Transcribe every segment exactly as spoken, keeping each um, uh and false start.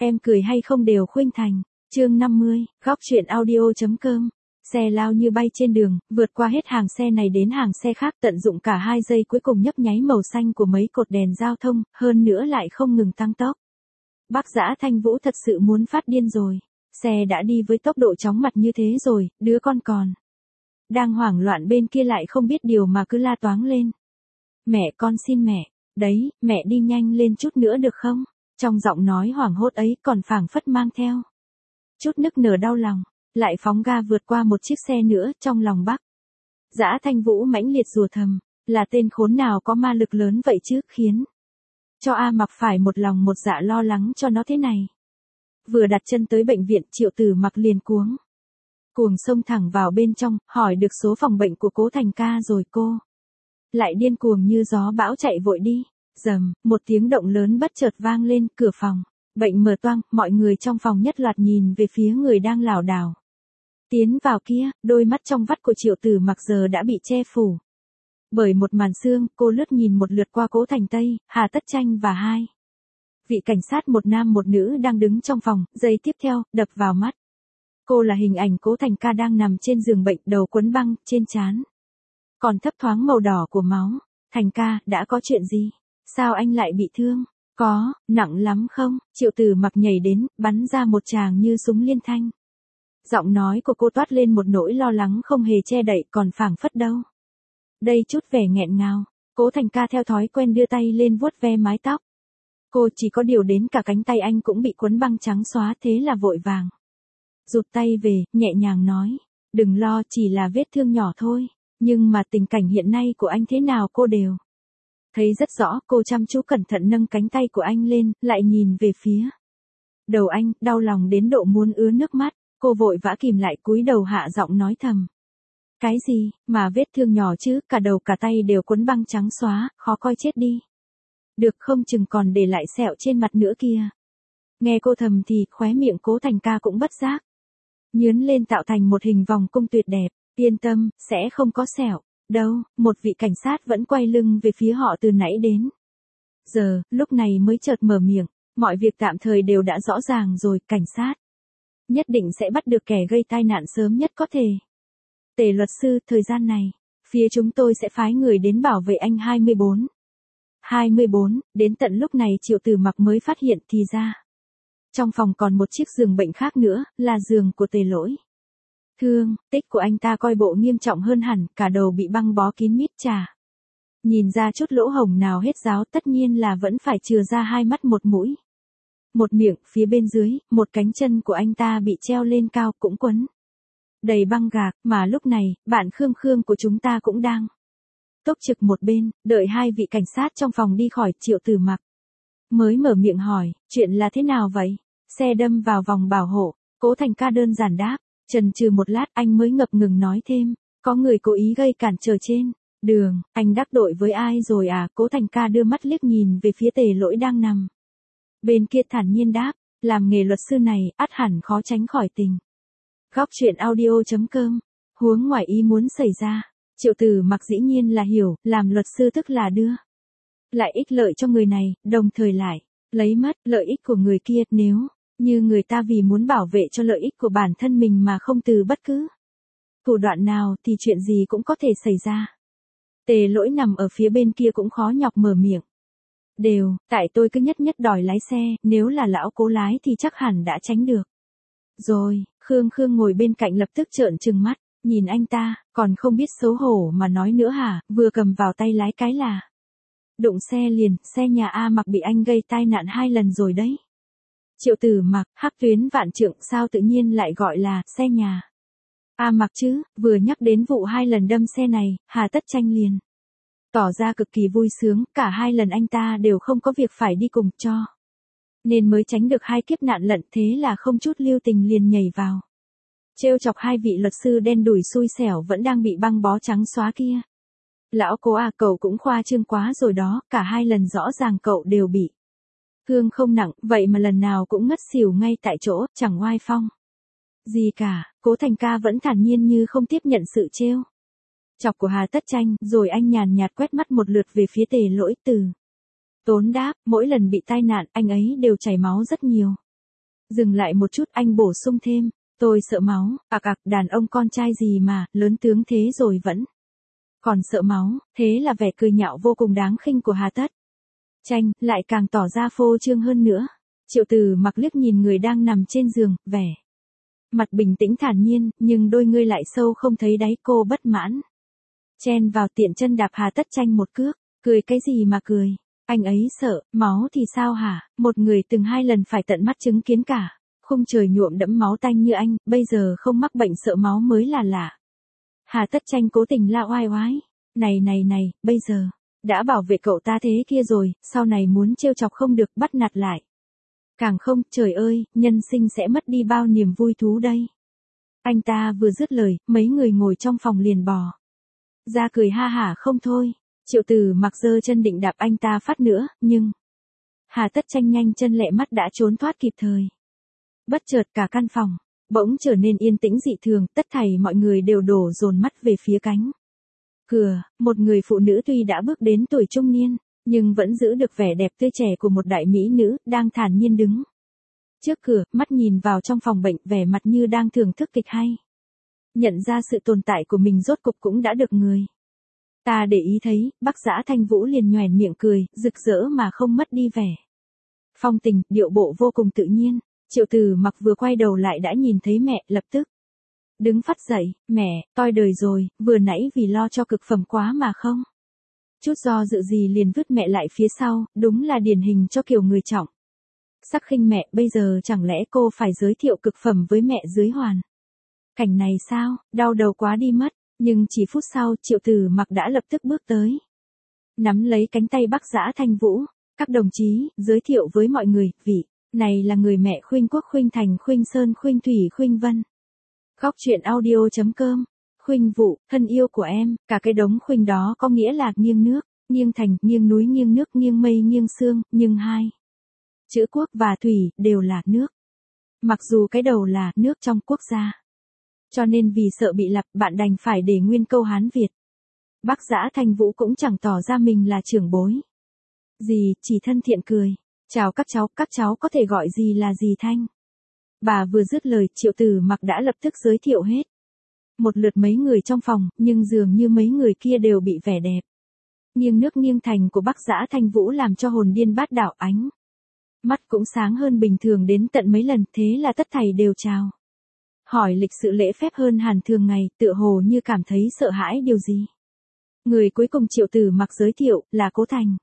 Em cười hay không đều khuynh thành. Chương năm mươi, góc truyện audio.com. Xe lao như bay trên đường, vượt qua hết hàng xe này đến hàng xe khác, tận dụng cả hai giây cuối cùng nhấp nháy màu xanh của mấy cột đèn giao thông, hơn nữa lại không ngừng tăng tốc. Bác Dã Thanh Vũ thật sự muốn phát điên rồi. Xe đã đi với tốc độ chóng mặt như thế rồi, đứa con còn đang hoảng loạn bên kia lại không biết điều mà cứ la toáng lên. Mẹ con xin mẹ, đấy, mẹ đi nhanh lên chút nữa được không? Trong giọng nói hoảng hốt ấy còn phảng phất mang theo chút nức nở đau lòng, lại phóng ga vượt qua một chiếc xe nữa. Trong lòng bác Dã Thanh Vũ mãnh liệt rủa thầm, là tên khốn nào có ma lực lớn vậy chứ, khiến cho A Mặc phải một lòng một dạ lo lắng cho nó thế này. Vừa đặt chân tới bệnh viện, Triệu Tử Mặc liền cuống cuồng xông thẳng vào bên trong, hỏi được số phòng bệnh của Cố Thành ca rồi cô lại điên cuồng như gió bão chạy vội đi. Rầm, một tiếng động lớn bất chợt vang lên, cửa phòng bệnh mở toang, mọi người trong phòng nhất loạt nhìn về phía người đang lảo đảo tiến vào kia. Đôi mắt trong vắt của Triệu Tử Mặc giờ đã bị che phủ bởi một màn sương. Cô lướt nhìn một lượt qua Cố Thành Tây, Hà Tất Tranh và hai vị cảnh sát, một nam một nữ đang đứng trong phòng. Giây tiếp theo, đập vào mắt cô là hình ảnh Cố Thành ca đang nằm trên giường bệnh, đầu quấn băng, trên trán còn thấp thoáng màu đỏ của máu. Thành ca, đã có chuyện gì? Sao anh lại bị thương? Có, nặng lắm không? Triệu Tử Mặc nhảy đến, bắn ra một tràng như súng liên thanh. Giọng nói của cô toát lên một nỗi lo lắng không hề che đậy, còn phảng phất đâu đây chút vẻ nghẹn ngào. Cố Thành ca theo thói quen đưa tay lên vuốt ve mái tóc cô, chỉ có điều đến cả cánh tay anh cũng bị quấn băng trắng xóa, thế là vội vàng rụt tay về, nhẹ nhàng nói, đừng lo, chỉ là vết thương nhỏ thôi. Nhưng mà tình cảnh hiện nay của anh thế nào cô đều thấy rất rõ. Cô chăm chú cẩn thận nâng cánh tay của anh lên, lại nhìn về phía đầu anh, đau lòng đến độ muốn ứa nước mắt. Cô vội vã kìm lại, cúi đầu hạ giọng nói thầm, cái gì mà vết thương nhỏ chứ, cả đầu cả tay đều quấn băng trắng xóa, khó coi chết đi được, không chừng còn để lại sẹo trên mặt nữa kia. Nghe cô thầm thì khóe miệng Cố Thành ca cũng bất giác nhướn lên, tạo thành một hình vòng cung tuyệt đẹp. Yên tâm, sẽ không có sẹo đâu. Một vị cảnh sát vẫn quay lưng về phía họ từ nãy đến giờ, lúc này mới chợt mở miệng, mọi việc tạm thời đều đã rõ ràng rồi, cảnh sát nhất định sẽ bắt được kẻ gây tai nạn sớm nhất có thể. Tề luật sư, thời gian này phía chúng tôi sẽ phái người đến bảo vệ anh. Hai mươi bốn hai mươi bốn Đến tận lúc này Triệu Tử Mặc mới phát hiện thì ra trong phòng còn một chiếc giường bệnh khác nữa, là giường của Tề Lỗi. Thương tích của anh ta coi bộ nghiêm trọng hơn hẳn, cả đầu bị băng bó kín mít, chả nhìn ra chút lỗ hổng nào hết ráo, tất nhiên là vẫn phải chừa ra hai mắt một mũi một miệng. Phía bên dưới, một cánh chân của anh ta bị treo lên cao, cũng quấn đầy băng gạc. Mà lúc này, bạn Khương Khương của chúng ta cũng đang túc trực một bên, đợi hai vị cảnh sát trong phòng đi khỏi. Triệu Tử Mặc mới mở miệng hỏi, chuyện là thế nào vậy? Xe đâm vào vòng bảo hộ. Cố Thành ca đơn giản đáp. Chần chừ một lát, anh mới ngập ngừng nói thêm, có người cố ý gây cản trở trên đường. Anh đắc tội với ai rồi à? Cố Thành ca đưa mắt liếc nhìn về phía Tề Lỗi đang nằm bên kia, thản nhiên đáp, làm nghề luật sư này, ắt hẳn khó tránh khỏi tình góc truyện audio.com huống ngoài ý muốn xảy ra. Triệu Tử Mặc dĩ nhiên là hiểu, làm luật sư tức là đưa lại ích lợi cho người này, đồng thời lại lấy mất lợi ích của người kia. Nếu như người ta vì muốn bảo vệ cho lợi ích của bản thân mình mà không từ bất cứ thủ đoạn nào, thì chuyện gì cũng có thể xảy ra. Tề Lỗi nằm ở phía bên kia cũng khó nhọc mở miệng, đều, tại tôi cứ nhất nhất đòi lái xe, nếu là lão Cố lái thì chắc hẳn đã tránh được rồi. Khương Khương ngồi bên cạnh lập tức trợn trừng mắt, nhìn anh ta, còn không biết xấu hổ mà nói nữa hả? Vừa cầm vào tay lái cái là đụng xe liền. Xe nhà A Mặc bị anh gây tai nạn hai lần rồi đấy. Triệu Tử Mặc, hắc tuyến vạn trượng, sao tự nhiên lại gọi là xe nhà A Mặc chứ? Vừa nhắc đến vụ hai lần đâm xe này, Hà Tất Tranh liền tỏ ra cực kỳ vui sướng. Cả hai lần anh ta đều không có việc phải đi cùng, cho nên mới tránh được hai kiếp nạn lận. Thế là không chút lưu tình liền nhảy vào trêu chọc hai vị luật sư đen đủi xui xẻo vẫn đang bị băng bó trắng xóa kia. Lão Cố à, cậu cũng khoa trương quá rồi đó, cả hai lần rõ ràng cậu đều bị thương không nặng, vậy mà lần nào cũng ngất xỉu ngay tại chỗ, chẳng oai phong gì cả. Cố Thành ca vẫn thản nhiên như không tiếp nhận sự trêu chọc của Hà Tất Tranh, rồi anh nhàn nhạt quét mắt một lượt về phía Tề Lỗi. Từ tốn đáp, mỗi lần bị tai nạn, anh ấy đều chảy máu rất nhiều. Dừng lại một chút anh bổ sung thêm, tôi sợ máu, ạc ạc đàn ông con trai gì mà, lớn tướng thế rồi vẫn. Còn sợ máu, thế là vẻ cười nhạo vô cùng đáng khinh của Hà Tất Tranh, lại càng tỏ ra phô trương hơn nữa. Triệu Từ Mặc liếc nhìn người đang nằm trên giường, vẻ mặt bình tĩnh thản nhiên, nhưng đôi ngươi lại sâu không thấy đáy. Cô bất mãn chen vào tiện chân đạp Hà Tất Tranh một cước, cười cái gì mà cười, anh ấy sợ, máu thì sao hả, một người từng hai lần phải tận mắt chứng kiến cả, khung trời nhuộm đẫm máu tanh như anh, bây giờ không mắc bệnh sợ máu mới là lạ. Hà Tất Tranh cố tình la oai oái, này này này, bây giờ, đã bảo vệ cậu ta thế kia rồi, sau này muốn trêu chọc không được, bắt nạt lại. Càng không, trời ơi, nhân sinh sẽ mất đi bao niềm vui thú đây. Anh ta vừa dứt lời, mấy người ngồi trong phòng liền bò ra cười ha hả không thôi. Triệu Từ Mặc giơ chân định đạp anh ta phát nữa, nhưng Hà Tất Tranh nhanh chân lẹ mắt đã trốn thoát kịp thời. Bất chợt cả căn phòng bỗng trở nên yên tĩnh dị thường, tất thảy mọi người đều đổ dồn mắt về phía cánh cửa. Một người phụ nữ tuy đã bước đến tuổi trung niên, nhưng vẫn giữ được vẻ đẹp tươi trẻ của một đại mỹ nữ, đang thản nhiên đứng trước cửa, mắt nhìn vào trong phòng bệnh, vẻ mặt như đang thưởng thức kịch hay. Nhận ra sự tồn tại của mình rốt cục cũng đã được người ta để ý thấy, Bắc Dã Thanh Vũ liền nhoẻn miệng cười, rực rỡ mà không mất đi vẻ phong tình, điệu bộ vô cùng tự nhiên. Triệu Từ Mặc vừa quay đầu lại đã nhìn thấy mẹ, lập tức đứng phắt dậy, mẹ, toi đời rồi, vừa nãy vì lo cho cực phẩm quá mà không chút do dự gì liền vứt mẹ lại phía sau, đúng là điển hình cho kiểu người trọng sắc khinh mẹ. Bây giờ chẳng lẽ cô phải giới thiệu cực phẩm với mẹ dưới hoàn cảnh này sao, đau đầu quá đi mất. Nhưng chỉ phút sau, Triệu Từ Mặc đã lập tức bước tới, nắm lấy cánh tay Bắc Dã Thanh Vũ. Các đồng chí, giới thiệu với mọi người, vị này là người mẹ Khuynh Quốc Khuynh Thành Khuynh Sơn Khuynh Thủy Khuynh Vân. Góc truyện audio chấm com. Khuynh Vụ, thân yêu của em, cả cái đống khuynh đó có nghĩa là nghiêng nước, nghiêng thành, nghiêng núi, nghiêng nước, nghiêng mây, nghiêng sương, nhưng hai chữ quốc và thủy đều là nước. Mặc dù cái đầu là nước trong quốc gia, cho nên vì sợ bị lặp, bạn đành phải để nguyên câu Hán Việt. Bắc Dã Thanh Vũ cũng chẳng tỏ ra mình là trưởng bối gì, chỉ thân thiện cười, chào các cháu, các cháu có thể gọi gì là gì Thanh. Bà vừa dứt lời, Triệu Từ Mặc đã lập tức giới thiệu hết một lượt mấy người trong phòng, nhưng dường như mấy người kia đều bị vẻ đẹp nghiêng nước nghiêng thành của Bắc Dã Thanh Vũ làm cho hồn điên bát đảo, ánh mắt cũng sáng hơn bình thường đến tận mấy lần, thế là tất thảy đều chào hỏi lịch sự lễ phép hơn hẳn thường ngày, tựa hồ như cảm thấy sợ hãi điều gì. Người cuối cùng Triệu Từ Mặc giới thiệu là Cố Thành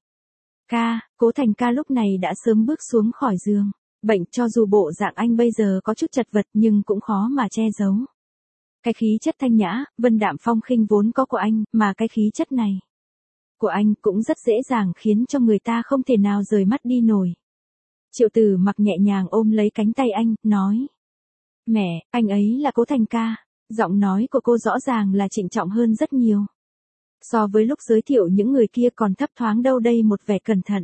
ca. Cố Thành ca lúc này đã sớm bước xuống khỏi giường bệnh, cho dù bộ dạng anh bây giờ có chút chật vật nhưng cũng khó mà che giấu cái khí chất thanh nhã, vân đạm phong khinh vốn có của anh, mà cái khí chất này của anh cũng rất dễ dàng khiến cho người ta không thể nào rời mắt đi nổi. Triệu Từ Mặc nhẹ nhàng ôm lấy cánh tay anh, nói: Mẹ, anh ấy là Cố Thành ca. Giọng nói của cô rõ ràng là trịnh trọng hơn rất nhiều. So với lúc giới thiệu những người kia còn thấp thoáng đâu đây một vẻ cẩn thận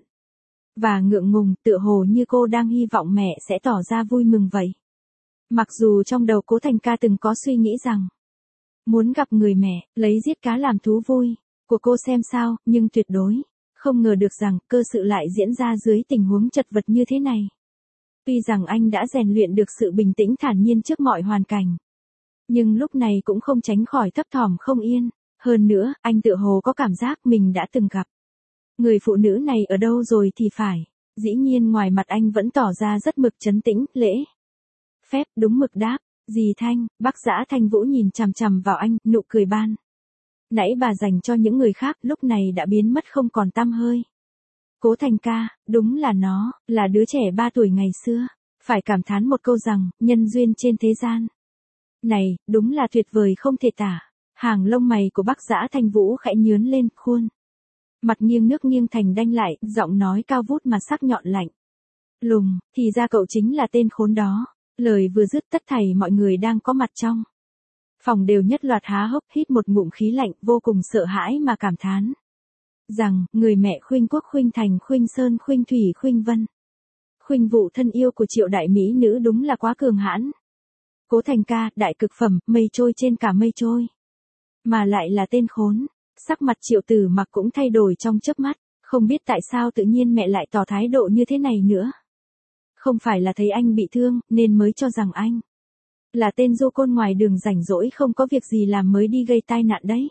và ngượng ngùng, tựa hồ như cô đang hy vọng mẹ sẽ tỏ ra vui mừng vậy. Mặc dù trong đầu Cố Thành ca từng có suy nghĩ rằng muốn gặp người mẹ, lấy giết cá làm thú vui của cô xem sao, nhưng tuyệt đối không ngờ được rằng cơ sự lại diễn ra dưới tình huống chật vật như thế này. Tuy rằng anh đã rèn luyện được sự bình tĩnh thản nhiên trước mọi hoàn cảnh, nhưng lúc này cũng không tránh khỏi thấp thỏm không yên. Hơn nữa, anh tựa hồ có cảm giác mình đã từng gặp người phụ nữ này ở đâu rồi thì phải. Dĩ nhiên ngoài mặt anh vẫn tỏ ra rất mực trấn tĩnh, lễ phép đúng mực đáp: Dì Thanh. Bắc Dã Thanh Vũ nhìn chằm chằm vào anh, nụ cười ban nãy bà dành cho những người khác lúc này đã biến mất không còn tăm hơi. Cố Thành ca, đúng là nó, là đứa trẻ ba tuổi ngày xưa. Phải cảm thán một câu rằng, nhân duyên trên thế gian này, đúng là tuyệt vời không thể tả. Hàng lông mày của Bắc Dã Thanh Vũ khẽ nhướn lên, khuôn mặt nghiêng nước nghiêng thành đanh lại, giọng nói cao vút mà sắc nhọn lạnh lùng: Thì ra cậu chính là tên khốn đó. Lời vừa dứt, tất thảy mọi người đang có mặt trong phòng đều nhất loạt há hốc, hít một ngụm khí lạnh, vô cùng sợ hãi mà cảm thán rằng, người mẹ Khuynh Quốc Khuynh Thành Khuynh Sơn Khuynh Thủy Khuynh Vân, Khuynh Vụ thân yêu của Triệu đại mỹ nữ đúng là quá cường hãn. Cố Thành ca, đại cực phẩm, mây trôi trên cả mây trôi. Mà lại là tên khốn. Sắc mặt Triệu Từ Mặc cũng thay đổi trong chớp mắt, không biết tại sao tự nhiên mẹ lại tỏ thái độ như thế này nữa. Không phải là thấy anh bị thương, nên mới cho rằng anh là tên du côn ngoài đường rảnh rỗi không có việc gì làm mới đi gây tai nạn đấy.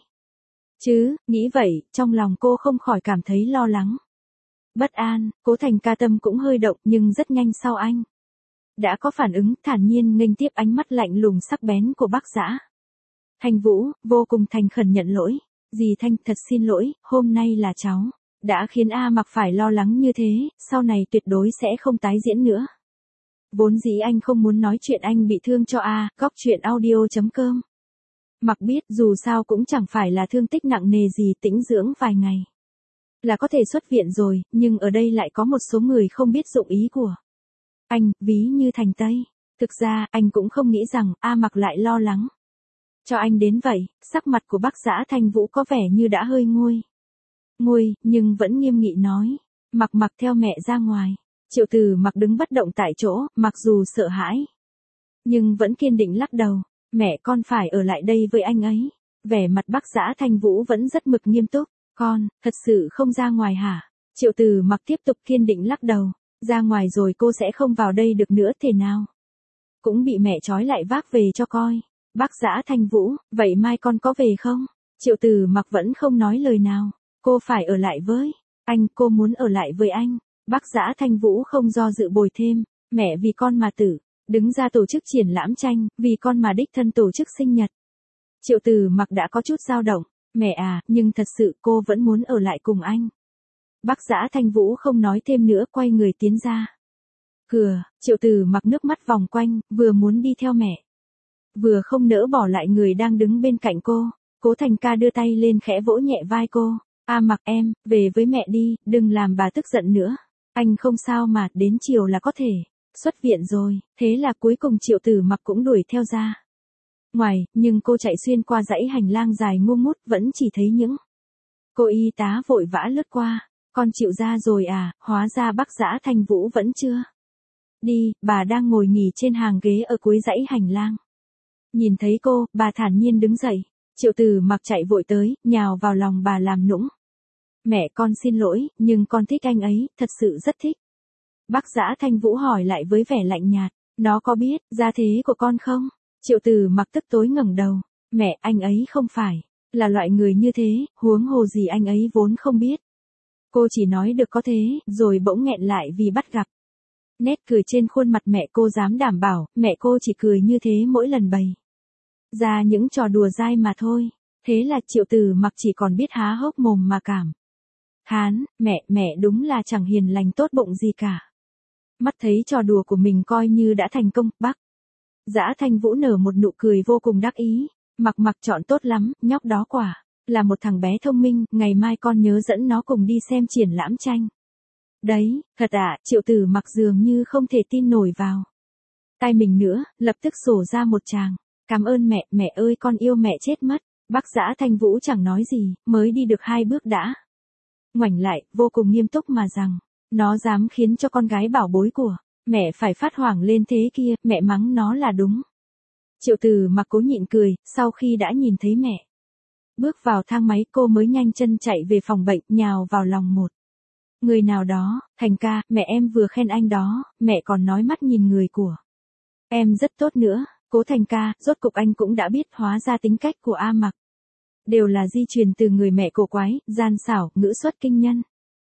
Chứ, nghĩ vậy, trong lòng cô không khỏi cảm thấy lo lắng. Bất an, Cố Thành Ca tâm cũng hơi động nhưng rất nhanh sau anh đã có phản ứng, thản nhiên nghênh tiếp ánh mắt lạnh lùng sắc bén của bác Dã Thanh Vũ, vô cùng thành khẩn nhận lỗi. Dì Thanh, thật xin lỗi, hôm nay là cháu đã khiến A Mặc phải lo lắng như thế, sau này tuyệt đối sẽ không tái diễn nữa. Vốn dĩ anh không muốn nói chuyện anh bị thương cho A, góc chuyện audio chấm com. Mặc biết dù sao cũng chẳng phải là thương tích nặng nề gì, tĩnh dưỡng vài ngày là có thể xuất viện rồi, nhưng ở đây lại có một số người không biết dụng ý của anh, ví như Thành Tây. Thực ra, anh cũng không nghĩ rằng A Mặc lại lo lắng cho anh đến vậy. Sắc mặt của bác Dã Thanh Vũ có vẻ như đã hơi nguôi nguôi, nhưng vẫn nghiêm nghị nói. Mặc Mặc theo mẹ ra ngoài. Triệu Từ Mặc đứng bất động tại chỗ, mặc dù sợ hãi nhưng vẫn kiên định lắc đầu. Mẹ con phải ở lại đây với anh ấy. Vẻ mặt bác Dã Thanh Vũ vẫn rất mực nghiêm túc. Con, thật sự không ra ngoài hả? Triệu Từ Mặc tiếp tục kiên định lắc đầu. Ra ngoài rồi cô sẽ không vào đây được nữa, thế nào cũng bị mẹ trói lại vác về cho coi. Bác Dã Thanh Vũ, vậy mai con có về không? Triệu Từ Mặc vẫn không nói lời nào. Cô phải ở lại với anh, cô muốn ở lại với anh. Bác Dã Thanh Vũ không do dự bồi thêm. Mẹ vì con mà tử đứng ra tổ chức triển lãm tranh, vì con mà đích thân tổ chức sinh nhật. Triệu Từ Mặc đã có chút dao động. Mẹ à, nhưng thật sự cô vẫn muốn ở lại cùng anh. Bác Dã Thanh Vũ không nói thêm nữa, quay người tiến ra cửa. Triệu Từ Mặc nước mắt vòng quanh, vừa muốn đi theo mẹ, vừa không nỡ bỏ lại người đang đứng bên cạnh cô. Cố Thành Ca đưa tay lên khẽ vỗ nhẹ vai cô. A Mặc em, về với mẹ đi, đừng làm bà tức giận nữa. Anh không sao mà, đến chiều là có thể xuất viện rồi. Thế là cuối cùng Triệu Từ Mặc cũng đuổi theo ra ngoài, nhưng cô chạy xuyên qua dãy hành lang dài ngu ngút, vẫn chỉ thấy những cô y tá vội vã lướt qua. Con chịu ra rồi à? Hóa ra bác Dã Thanh Vũ vẫn chưa đi, bà đang ngồi nghỉ trên hàng ghế ở cuối dãy hành lang. Nhìn thấy cô, bà thản nhiên đứng dậy. Triệu Từ Mặc chạy vội tới, nhào vào lòng bà làm nũng. Mẹ con xin lỗi, nhưng con thích anh ấy, thật sự rất thích. Bác Dã Thanh Vũ hỏi lại với vẻ lạnh nhạt. Nó có biết gia thế của con không? Triệu Từ Mặc tức tối ngẩng đầu. Mẹ, anh ấy không phải là loại người như thế, huống hồ gì anh ấy vốn không biết. Cô chỉ nói được có thế, rồi bỗng nghẹn lại vì bắt gặp nét cười trên khuôn mặt mẹ. Cô dám đảm bảo, mẹ cô chỉ cười như thế mỗi lần bày ra những trò đùa dai mà thôi. Thế là Triệu Từ Mặc chỉ còn biết há hốc mồm mà cảm thán. Mẹ, mẹ đúng là chẳng hiền lành tốt bụng gì cả. Mắt thấy trò đùa của mình coi như đã thành công, bác Dã Thanh Vũ nở một nụ cười vô cùng đắc ý. Mặc Mặc chọn tốt lắm, nhóc đó quả là một thằng bé thông minh, ngày mai con nhớ dẫn nó cùng đi xem triển lãm tranh. Đấy, thật ạ. Triệu Từ Mặc dường như không thể tin nổi vào tai mình nữa, lập tức sổ ra một tràng. Cảm ơn mẹ, mẹ ơi con yêu mẹ chết mất. Bác Dã Thanh Vũ chẳng nói gì, mới đi được hai bước đã ngoảnh lại, vô cùng nghiêm túc mà rằng, nó dám khiến cho con gái bảo bối của mẹ phải phát hoảng lên thế kia, mẹ mắng nó là đúng. Triệu Từ Mặc cố nhịn cười, sau khi đã nhìn thấy mẹ bước vào thang máy, cô mới nhanh chân chạy về phòng bệnh, nhào vào lòng một người nào đó. Thành ca, mẹ em vừa khen anh đó, mẹ còn nói mắt nhìn người của em rất tốt nữa. Cố Thành ca, rốt cục anh cũng đã biết, hóa ra tính cách của A Mặc đều là di truyền từ người mẹ cổ quái, gian xảo, ngữ xuất kinh nhân.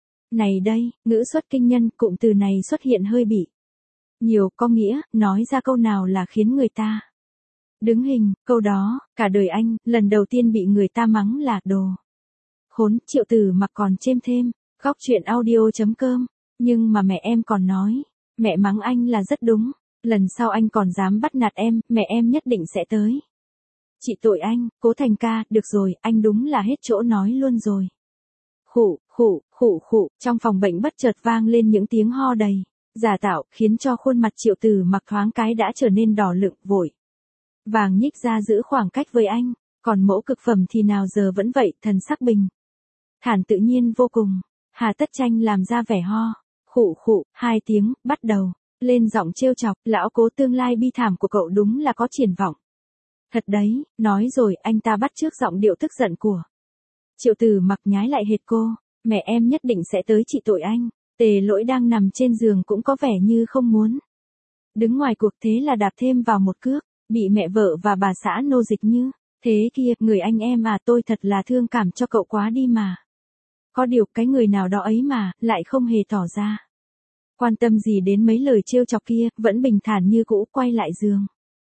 Này đây, ngữ xuất kinh nhân, cụm từ này xuất hiện hơi bị nhiều, có nghĩa, nói ra câu nào là khiến người ta đứng hình. Câu đó, cả đời anh, lần đầu tiên bị người ta mắng là đồ khốn. Triệu Từ Mặc còn chêm thêm, góc chuyện audio chấm com. Nhưng mà mẹ em còn nói, mẹ mắng anh là rất đúng. Lần sau anh còn dám bắt nạt em, mẹ em nhất định sẽ tới trị tội anh. Cố Thành ca, được rồi, anh đúng là hết chỗ nói luôn rồi. Khụ, khụ, khụ khụ, trong phòng bệnh bất chợt vang lên những tiếng ho đầy giả tạo, khiến cho khuôn mặt Triệu Từ Mặc thoáng cái đã trở nên đỏ lựng, vội vàng nhích ra giữ khoảng cách với anh. Còn mẫu cực phẩm thì nào giờ vẫn vậy, thần sắc bình thản tự nhiên vô cùng. Hà Tất Tranh làm ra vẻ ho, khụ khụ, hai tiếng, bắt đầu lên giọng trêu chọc. Lão Cố, tương lai bi thảm của cậu đúng là có triển vọng thật đấy. Nói rồi, anh ta bắt chước giọng điệu tức giận của Triệu Từ Mặc, nhái lại hệt cô. Mẹ em nhất định sẽ tới trị tội anh. Tề Lỗi đang nằm trên giường cũng có vẻ như không muốn đứng ngoài cuộc, thế là đạp thêm vào một cước, bị mẹ vợ và bà xã nô dịch như thế kia, người anh em à, tôi thật là thương cảm cho cậu quá đi mà. Có điều cái người nào đó ấy mà, lại không hề tỏ ra quan tâm gì đến mấy lời trêu chọc kia, vẫn bình thản như cũ quay lại giường.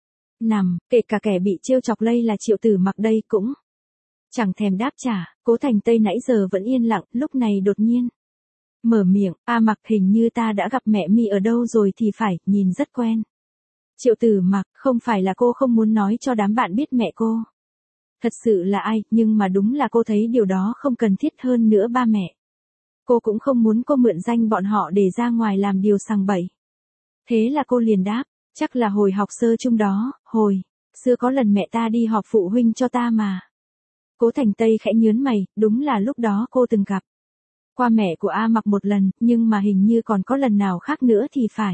Nằm, kể cả kẻ bị trêu chọc lây là Triệu Tử Mặc đây cũng chẳng thèm đáp trả. Cố Thành Tây nãy giờ vẫn yên lặng, lúc này đột nhiên mở miệng, A Mặc, hình như ta đã gặp mẹ mi ở đâu rồi thì phải, nhìn rất quen. Triệu Tử Mặc, không phải là cô không muốn nói cho đám bạn biết mẹ cô thật sự là ai, nhưng mà đúng là cô thấy điều đó không cần thiết, hơn nữa ba mẹ cô cũng không muốn cô mượn danh bọn họ để ra ngoài làm điều sằng bậy. Thế là cô liền đáp, chắc là hồi học sơ chung đó, hồi xưa có lần mẹ ta đi họp phụ huynh cho ta mà. Cố Thành Tây khẽ nhớn mày, đúng là lúc đó cô từng gặp qua mẹ của A Mặc một lần, nhưng mà hình như còn có lần nào khác nữa thì phải.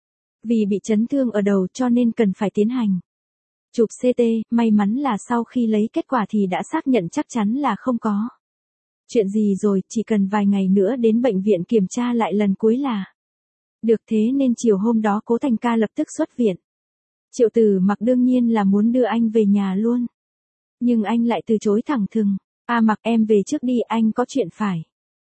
Vì bị chấn thương ở đầu cho nên cần phải tiến hành chụp xê tê, may mắn là sau khi lấy kết quả thì đã xác nhận chắc chắn là không có chuyện gì rồi, chỉ cần vài ngày nữa đến bệnh viện kiểm tra lại lần cuối là được. Thế nên chiều hôm đó Cố Thành ca lập tức xuất viện. Triệu Tử Mặc đương nhiên là muốn đưa anh về nhà luôn, nhưng anh lại từ chối thẳng thừng. A Mặc, em về trước đi, anh có chuyện phải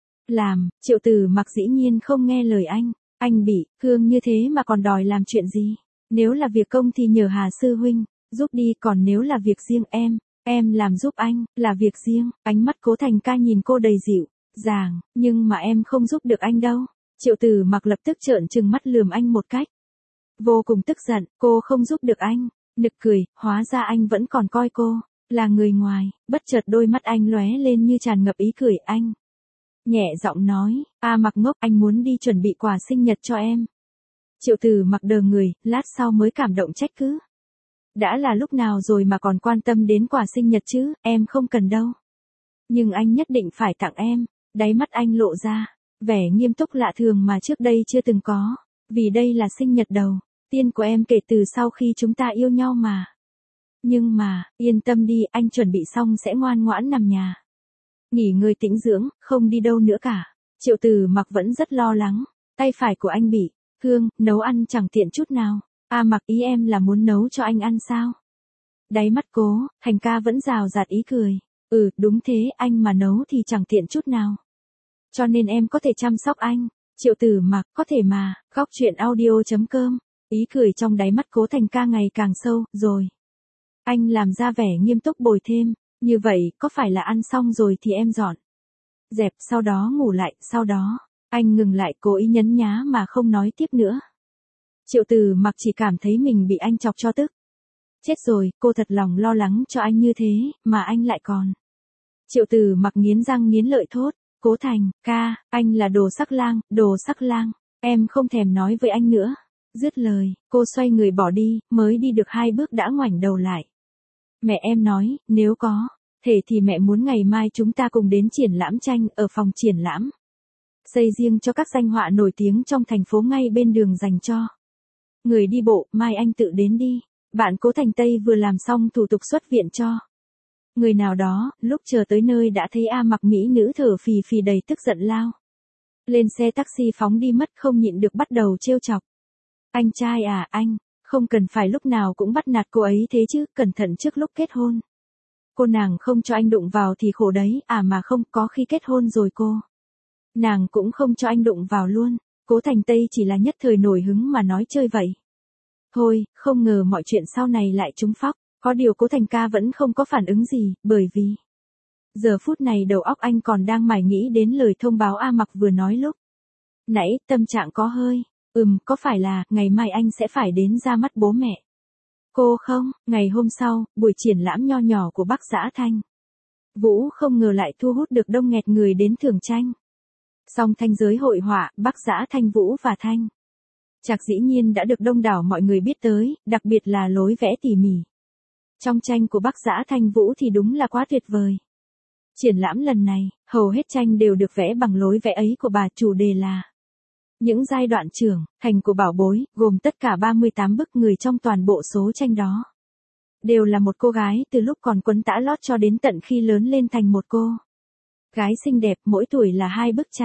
làm. Triệu Tử Mặc dĩ nhiên không nghe lời anh. Anh bị thương như thế mà còn đòi làm chuyện gì? Nếu là việc công thì nhờ Hà sư huynh giúp đi, còn nếu là việc riêng em, em làm giúp anh, là việc riêng. Ánh mắt Cố Thành ca nhìn cô đầy dịu dàng, nhưng mà em không giúp được anh đâu. Triệu Tử Mặc lập tức trợn trừng mắt lườm anh một cách vô cùng tức giận. Cô không giúp được anh? Nực cười, hóa ra anh vẫn còn coi cô là người ngoài. Bất chợt đôi mắt anh lóe lên như tràn ngập ý cười. Anh nhẹ giọng nói, A Mặc ngốc, anh muốn đi chuẩn bị quà sinh nhật cho em. Triệu Tử Mặc đờ người, lát sau mới cảm động trách cứ. Đã là lúc nào rồi mà còn quan tâm đến quà sinh nhật chứ, em không cần đâu. Nhưng anh nhất định phải tặng em. Đáy mắt anh lộ ra vẻ nghiêm túc lạ thường mà trước đây chưa từng có. Vì đây là sinh nhật đầu tiên của em kể từ sau khi chúng ta yêu nhau mà. Nhưng mà, yên tâm đi, anh chuẩn bị xong sẽ ngoan ngoãn nằm nhà nghỉ ngơi tĩnh dưỡng, không đi đâu nữa cả. Triệu Tử Mặc vẫn rất lo lắng. Tay phải của anh bị thương, nấu ăn chẳng tiện chút nào. A Mặc, ý em là muốn nấu cho anh ăn sao? Đáy mắt Cố Thành ca vẫn rào rạt ý cười. Ừ, đúng thế, anh mà nấu thì chẳng tiện chút nào. Cho nên em có thể chăm sóc anh. Triệu Tử Mặc, có thể mà. Góc truyện audio chấm com. Ý cười trong đáy mắt Cố Thành ca ngày càng sâu, rồi anh làm ra vẻ nghiêm túc bồi thêm. Như vậy, có phải là ăn xong rồi thì em dọn dẹp, sau đó ngủ lại, sau đó. Anh ngừng lại, cố ý nhấn nhá mà không nói tiếp nữa. Triệu Tử Mặc chỉ cảm thấy mình bị anh chọc cho tức. Chết rồi, cô thật lòng lo lắng cho anh như thế, mà anh lại còn. Triệu Tử Mặc nghiến răng nghiến lợi thốt. Cố Thành ca, anh là đồ sắc lang, đồ sắc lang. Em không thèm nói với anh nữa. Dứt lời, cô xoay người bỏ đi, mới đi được hai bước đã ngoảnh đầu lại. Mẹ em nói, nếu có thể thì mẹ muốn ngày mai chúng ta cùng đến triển lãm tranh ở phòng triển lãm xây riêng cho các danh họa nổi tiếng trong thành phố ngay bên đường dành cho người đi bộ. Mai anh tự đến đi. Bạn Cố Thành Tây vừa làm xong thủ tục xuất viện cho người nào đó, lúc chờ tới nơi đã thấy A Mặc mỹ nữ thở phì phì đầy tức giận lao lên xe taxi phóng đi mất, không nhịn được bắt đầu trêu chọc. Anh trai à, anh không cần phải lúc nào cũng bắt nạt cô ấy thế chứ, cẩn thận trước lúc kết hôn. Cô nàng không cho anh đụng vào thì khổ đấy, à mà không, có khi kết hôn rồi cô nàng cũng không cho anh đụng vào luôn. Cố Thành Tây chỉ là nhất thời nổi hứng mà nói chơi vậy thôi, không ngờ mọi chuyện sau này lại trúng phóc. Có điều Cố Thành ca vẫn không có phản ứng gì, bởi vì giờ phút này đầu óc anh còn đang mải nghĩ đến lời thông báo A Mặc vừa nói lúc nãy. Tâm trạng có hơi Ừm, có phải là, ngày mai anh sẽ phải đến ra mắt bố mẹ cô không? Ngày hôm sau, buổi triển lãm nho nhỏ của Bắc Dã Thanh Vũ không ngờ lại thu hút được đông nghẹt người đến thưởng tranh. Song thanh giới hội họa, Bắc Dã Thanh Vũ và Thanh Trạc dĩ nhiên đã được đông đảo mọi người biết tới, đặc biệt là lối vẽ tỉ mỉ trong tranh của Bắc Dã Thanh Vũ thì đúng là quá tuyệt vời. Triển lãm lần này, hầu hết tranh đều được vẽ bằng lối vẽ ấy của bà, chủ đề là những giai đoạn trưởng thành của bảo bối, gồm tất cả ba mươi tám bức. Người trong toàn bộ số tranh đó đều là một cô gái từ lúc còn quấn tã lót cho đến tận khi lớn lên thành một cô gái xinh đẹp, mỗi tuổi là hai bức tranh.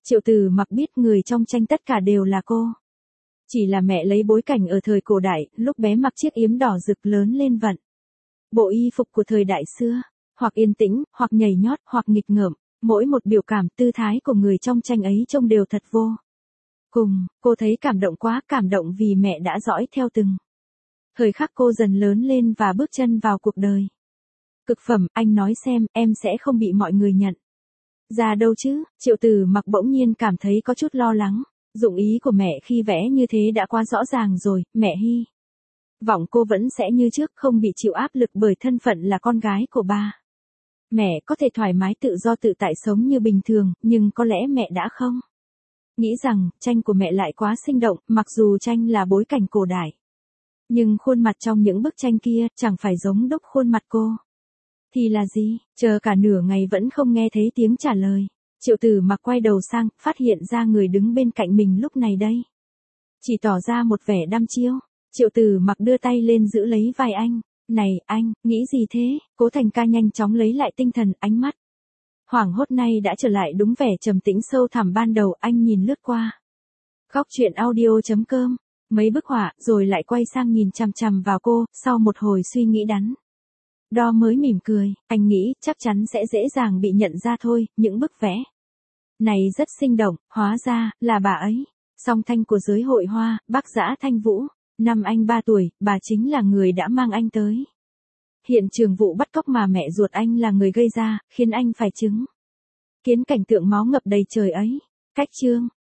Triệu Tử Mặc biết người trong tranh tất cả đều là cô. Chỉ là mẹ lấy bối cảnh ở thời cổ đại, lúc bé mặc chiếc yếm đỏ rực lớn lên vận. Bộ y phục của thời đại xưa, hoặc yên tĩnh, hoặc nhảy nhót, hoặc nghịch ngợm, mỗi một biểu cảm tư thái của người trong tranh ấy trông đều thật vô cùng, cô thấy cảm động quá, cảm động vì mẹ đã dõi theo từng thời khắc cô dần lớn lên và bước chân vào cuộc đời. Cực phẩm, anh nói xem, em sẽ không bị mọi người nhận ra đâu chứ? Triệu Tử Mặc bỗng nhiên cảm thấy có chút lo lắng. Dụng ý của mẹ khi vẽ như thế đã quá rõ ràng rồi, mẹ hy vọng cô vẫn sẽ như trước, không bị chịu áp lực bởi thân phận là con gái của ba. Mẹ có thể thoải mái tự do tự tại sống như bình thường, nhưng có lẽ mẹ đã không nghĩ rằng, tranh của mẹ lại quá sinh động, mặc dù tranh là bối cảnh cổ đại. Nhưng khuôn mặt trong những bức tranh kia, chẳng phải giống đúc khuôn mặt cô. Thì là gì? Chờ cả nửa ngày vẫn không nghe thấy tiếng trả lời. Triệu Tử Mặc quay đầu sang, phát hiện ra người đứng bên cạnh mình lúc này đây. Chỉ tỏ ra một vẻ đăm chiêu. Triệu Tử Mặc đưa tay lên giữ lấy vai anh. Này, anh, nghĩ gì thế? Cố Thành Ca nhanh chóng lấy lại tinh thần, ánh mắt hoảng hốt nay đã trở lại đúng vẻ trầm tĩnh sâu thẳm ban đầu. Anh nhìn lướt qua Góc truyện audio chấm com mấy bức họa, rồi lại quay sang nhìn chằm chằm vào cô, sau một hồi suy nghĩ đắn đo mới mỉm cười. Anh nghĩ chắc chắn sẽ dễ dàng bị nhận ra thôi, những bức vẽ này rất sinh động, hóa ra là bà ấy. Song thanh của giới hội hoa, Bác Dã Thanh Vũ. Năm anh ba tuổi, bà chính là người đã mang anh tới hiện trường vụ bắt cóc mà mẹ ruột anh là người gây ra, khiến anh phải chứng kiến cảnh tượng máu ngập đầy trời ấy. Cách chương